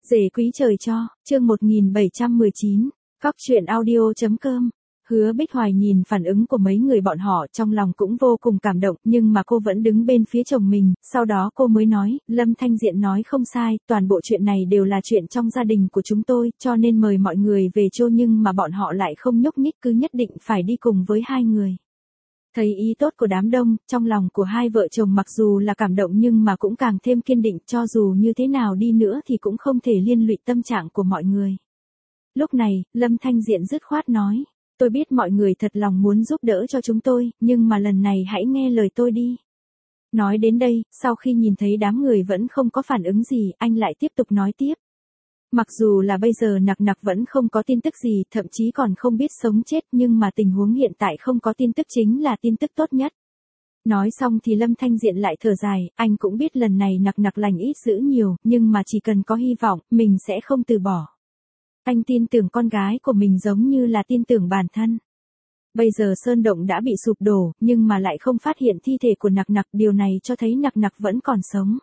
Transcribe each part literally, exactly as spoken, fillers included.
Rể quý trời cho, chương một nghìn bảy trăm mười chín, Cóc truyện audio.com. Hứa Bích Hoài nhìn phản ứng của mấy người bọn họ trong lòng cũng vô cùng cảm động, nhưng mà cô vẫn đứng bên phía chồng mình, sau đó cô mới nói, Lâm Thanh Diện nói không sai, toàn bộ chuyện này đều là chuyện trong gia đình của chúng tôi, cho nên mời mọi người về chô, nhưng mà bọn họ lại không nhúc nhích, cứ nhất định phải đi cùng với hai người. Thấy ý tốt của đám đông, trong lòng của hai vợ chồng mặc dù là cảm động nhưng mà cũng càng thêm kiên định, cho dù như thế nào đi nữa thì cũng không thể liên lụy tâm trạng của mọi người. Lúc này, Lâm Thanh Diện dứt khoát nói, tôi biết mọi người thật lòng muốn giúp đỡ cho chúng tôi, nhưng mà lần này hãy nghe lời tôi đi. Nói đến đây, sau khi nhìn thấy đám người vẫn không có phản ứng gì, anh lại tiếp tục nói tiếp. Mặc dù là bây giờ Nặc Nặc vẫn không có tin tức gì, thậm chí còn không biết sống chết, nhưng mà tình huống hiện tại không có tin tức chính là tin tức tốt nhất. Nói xong thì Lâm Thanh Diện lại thở dài, anh cũng biết lần này Nặc Nặc lành ít dữ nhiều, nhưng mà chỉ cần có hy vọng, mình sẽ không từ bỏ. Anh tin tưởng con gái của mình giống như là tin tưởng bản thân. Bây giờ sơn động đã bị sụp đổ, nhưng mà lại không phát hiện thi thể của Nặc Nặc, điều này cho thấy Nặc Nặc vẫn còn sống.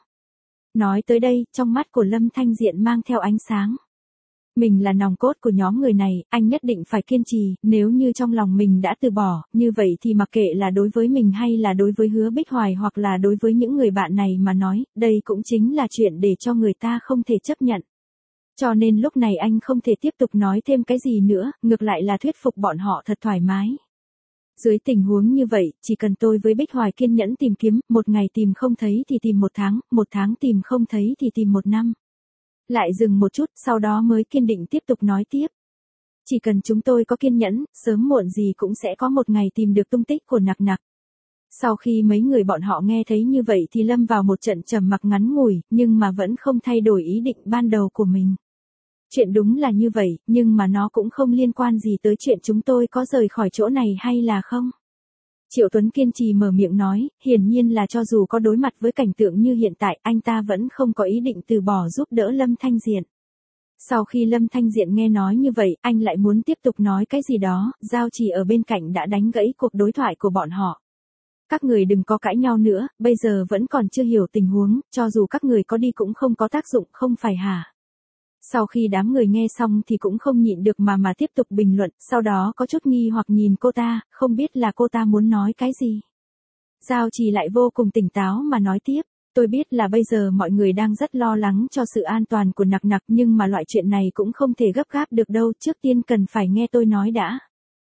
Nói tới đây, trong mắt của Lâm Thanh Diện mang theo ánh sáng. Mình là nòng cốt của nhóm người này, anh nhất định phải kiên trì, nếu như trong lòng mình đã từ bỏ, như vậy thì mặc kệ là đối với mình hay là đối với Hứa Bích Hoài hoặc là đối với những người bạn này mà nói, đây cũng chính là chuyện để cho người ta không thể chấp nhận. Cho nên lúc này anh không thể tiếp tục nói thêm cái gì nữa, ngược lại là thuyết phục bọn họ thật thoải mái. Dưới tình huống như vậy, chỉ cần tôi với Bích Hoài kiên nhẫn tìm kiếm, một ngày tìm không thấy thì tìm một tháng, một tháng tìm không thấy thì tìm một năm. Lại dừng một chút, sau đó mới kiên định tiếp tục nói tiếp. Chỉ cần chúng tôi có kiên nhẫn, sớm muộn gì cũng sẽ có một ngày tìm được tung tích của Nặc Nặc. Sau khi mấy người bọn họ nghe thấy như vậy thì lâm vào một trận trầm mặc ngắn ngủi, nhưng mà vẫn không thay đổi ý định ban đầu của mình. Chuyện đúng là như vậy, nhưng mà nó cũng không liên quan gì tới chuyện chúng tôi có rời khỏi chỗ này hay là không. Triệu Tuấn kiên trì mở miệng nói, hiển nhiên là cho dù có đối mặt với cảnh tượng như hiện tại, anh ta vẫn không có ý định từ bỏ giúp đỡ Lâm Thanh Diện. Sau khi Lâm Thanh Diện nghe nói như vậy, anh lại muốn tiếp tục nói cái gì đó, Giao Chỉ ở bên cạnh đã đánh gãy cuộc đối thoại của bọn họ. Các người đừng có cãi nhau nữa, bây giờ vẫn còn chưa hiểu tình huống, cho dù các người có đi cũng không có tác dụng, không phải hả? Sau khi đám người nghe xong thì cũng không nhịn được mà mà tiếp tục bình luận, sau đó có chút nghi hoặc nhìn cô ta, không biết là cô ta muốn nói cái gì. Giao Trì lại vô cùng tỉnh táo mà nói tiếp, tôi biết là bây giờ mọi người đang rất lo lắng cho sự an toàn của Nặc Nặc, nhưng mà loại chuyện này cũng không thể gấp gáp được đâu, trước tiên cần phải nghe tôi nói đã.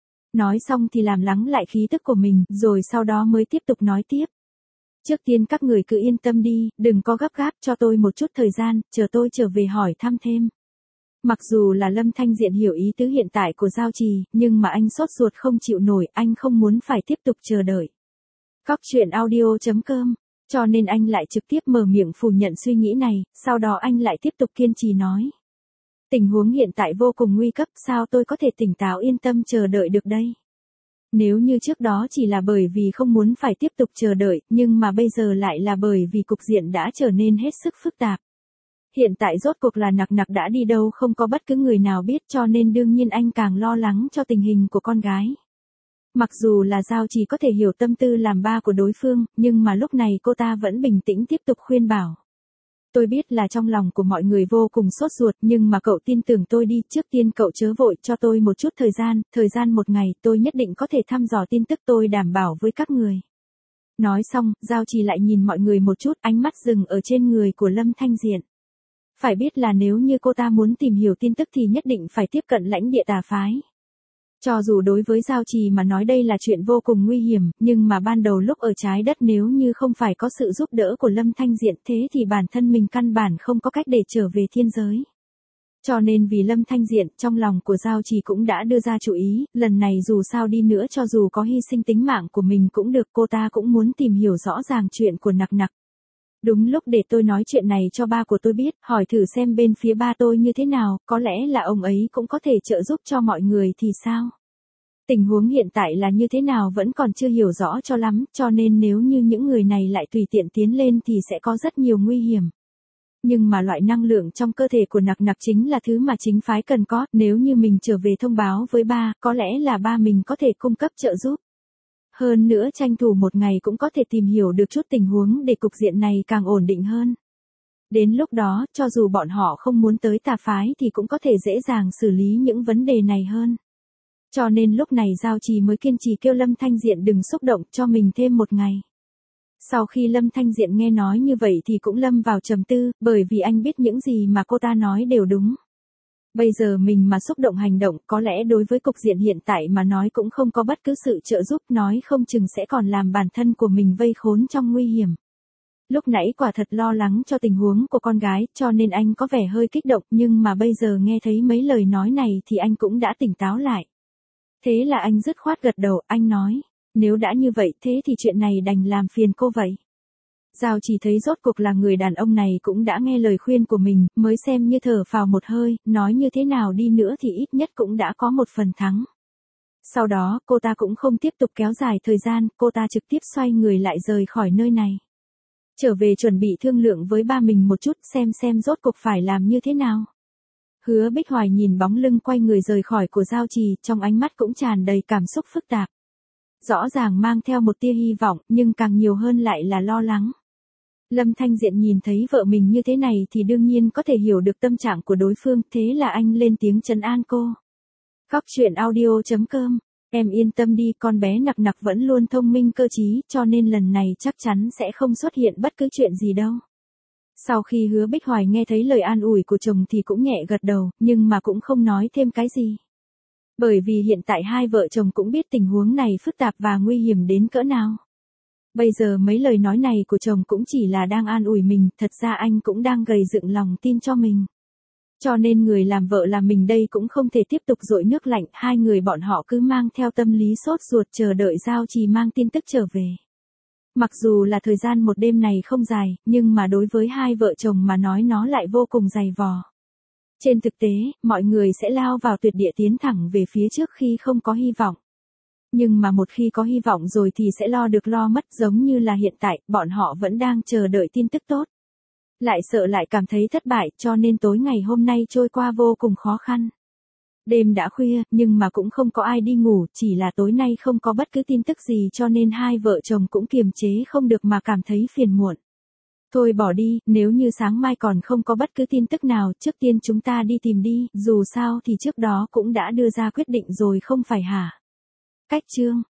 Nói xong thì làm lắng lại khí tức của mình, rồi sau đó mới tiếp tục nói tiếp. Trước tiên các người cứ yên tâm đi, đừng có gấp gáp, cho tôi một chút thời gian, chờ tôi trở về hỏi thăm thêm. Mặc dù là Lâm Thanh Diện hiểu ý tứ hiện tại của Giao Trì, nhưng mà anh sốt ruột không chịu nổi, anh không muốn phải tiếp tục chờ đợi. Cóc truyện audio.com, cho nên anh lại trực tiếp mở miệng phủ nhận suy nghĩ này, sau đó anh lại tiếp tục kiên trì nói. Tình huống hiện tại vô cùng nguy cấp, sao tôi có thể tỉnh táo yên tâm chờ đợi được đây? Nếu như trước đó chỉ là bởi vì không muốn phải tiếp tục chờ đợi, nhưng mà bây giờ lại là bởi vì cục diện đã trở nên hết sức phức tạp. Hiện tại rốt cuộc là Nặc Nặc đã đi đâu không có bất cứ người nào biết, cho nên đương nhiên anh càng lo lắng cho tình hình của con gái. Mặc dù là Giao Chỉ có thể hiểu tâm tư làm ba của đối phương, nhưng mà lúc này cô ta vẫn bình tĩnh tiếp tục khuyên bảo. Tôi biết là trong lòng của mọi người vô cùng sốt ruột, nhưng mà cậu tin tưởng tôi đi, trước tiên cậu chớ vội, cho tôi một chút thời gian, thời gian một ngày, tôi nhất định có thể thăm dò tin tức, tôi đảm bảo với các người. Nói xong, Giao Trì lại nhìn mọi người một chút, ánh mắt dừng ở trên người của Lâm Thanh Diện. Phải biết là nếu như cô ta muốn tìm hiểu tin tức thì nhất định phải tiếp cận lãnh địa Tà phái. Cho dù đối với Giao Trì mà nói đây là chuyện vô cùng nguy hiểm, nhưng mà ban đầu lúc ở trái đất nếu như không phải có sự giúp đỡ của Lâm Thanh Diện thế thì bản thân mình căn bản không có cách để trở về thiên giới. Cho nên vì Lâm Thanh Diện, trong lòng của Giao Trì cũng đã đưa ra chủ ý, lần này dù sao đi nữa cho dù có hy sinh tính mạng của mình cũng được, cô ta cũng muốn tìm hiểu rõ ràng chuyện của Nặc Nặc. Đúng lúc để tôi nói chuyện này cho ba của tôi biết, hỏi thử xem bên phía ba tôi như thế nào, có lẽ là ông ấy cũng có thể trợ giúp cho mọi người thì sao? Tình huống hiện tại là như thế nào vẫn còn chưa hiểu rõ cho lắm, cho nên nếu như những người này lại tùy tiện tiến lên thì sẽ có rất nhiều nguy hiểm. Nhưng mà loại năng lượng trong cơ thể của Nặc Nặc chính là thứ mà chính phái cần có, nếu như mình trở về thông báo với ba, có lẽ là ba mình có thể cung cấp trợ giúp. Hơn nữa tranh thủ một ngày cũng có thể tìm hiểu được chút tình huống để cục diện này càng ổn định hơn. Đến lúc đó, cho dù bọn họ không muốn tới tà phái thì cũng có thể dễ dàng xử lý những vấn đề này hơn. Cho nên lúc này Giao Trì mới kiên trì kêu Lâm Thanh Diện đừng xúc động, cho mình thêm một ngày. Sau khi Lâm Thanh Diện nghe nói như vậy thì cũng lâm vào trầm tư, bởi vì anh biết những gì mà cô ta nói đều đúng. Bây giờ mình mà xúc động hành động, có lẽ đối với cục diện hiện tại mà nói cũng không có bất cứ sự trợ giúp, nói không chừng sẽ còn làm bản thân của mình vây khốn trong nguy hiểm. Lúc nãy quả thật lo lắng cho tình huống của con gái, cho nên anh có vẻ hơi kích động, nhưng mà bây giờ nghe thấy mấy lời nói này thì anh cũng đã tỉnh táo lại. Thế là anh dứt khoát gật đầu, anh nói, nếu đã như vậy thế thì chuyện này đành làm phiền cô vậy. Giao Chỉ thấy rốt cuộc là người đàn ông này cũng đã nghe lời khuyên của mình, mới xem như thở phào một hơi, nói như thế nào đi nữa thì ít nhất cũng đã có một phần thắng. Sau đó, cô ta cũng không tiếp tục kéo dài thời gian, cô ta trực tiếp xoay người lại rời khỏi nơi này. Trở về chuẩn bị thương lượng với ba mình một chút xem xem rốt cuộc phải làm như thế nào. Hứa Bích Hoài nhìn bóng lưng quay người rời khỏi của Giao Trì, trong ánh mắt cũng tràn đầy cảm xúc phức tạp. Rõ ràng mang theo một tia hy vọng, nhưng càng nhiều hơn lại là lo lắng. Lâm Thanh Diện nhìn thấy vợ mình như thế này thì đương nhiên có thể hiểu được tâm trạng của đối phương, thế là anh lên tiếng trấn an cô. Góc truyện audio chấm com, em yên tâm đi, con bé Nặc Nặc vẫn luôn thông minh cơ trí, cho nên lần này chắc chắn sẽ không xuất hiện bất cứ chuyện gì đâu. Sau khi Hứa Bích Hoài nghe thấy lời an ủi của chồng thì cũng nhẹ gật đầu, nhưng mà cũng không nói thêm cái gì. Bởi vì hiện tại hai vợ chồng cũng biết tình huống này phức tạp và nguy hiểm đến cỡ nào. Bây giờ mấy lời nói này của chồng cũng chỉ là đang an ủi mình, thật ra anh cũng đang gầy dựng lòng tin cho mình. Cho nên người làm vợ làm mình đây cũng không thể tiếp tục dội nước lạnh, hai người bọn họ cứ mang theo tâm lý sốt ruột chờ đợi Giao Trì mang tin tức trở về. Mặc dù là thời gian một đêm này không dài, nhưng mà đối với hai vợ chồng mà nói nó lại vô cùng dày vò. Trên thực tế, mọi người sẽ lao vào tuyệt địa tiến thẳng về phía trước khi không có hy vọng. Nhưng mà một khi có hy vọng rồi thì sẽ lo được lo mất, giống như là hiện tại, bọn họ vẫn đang chờ đợi tin tức tốt. Lại sợ lại cảm thấy thất bại, cho nên tối ngày hôm nay trôi qua vô cùng khó khăn. Đêm đã khuya, nhưng mà cũng không có ai đi ngủ, chỉ là tối nay không có bất cứ tin tức gì cho nên hai vợ chồng cũng kiềm chế không được mà cảm thấy phiền muộn. Thôi bỏ đi, nếu như sáng mai còn không có bất cứ tin tức nào, trước tiên chúng ta đi tìm đi, dù sao thì trước đó cũng đã đưa ra quyết định rồi không phải hả? Cách chương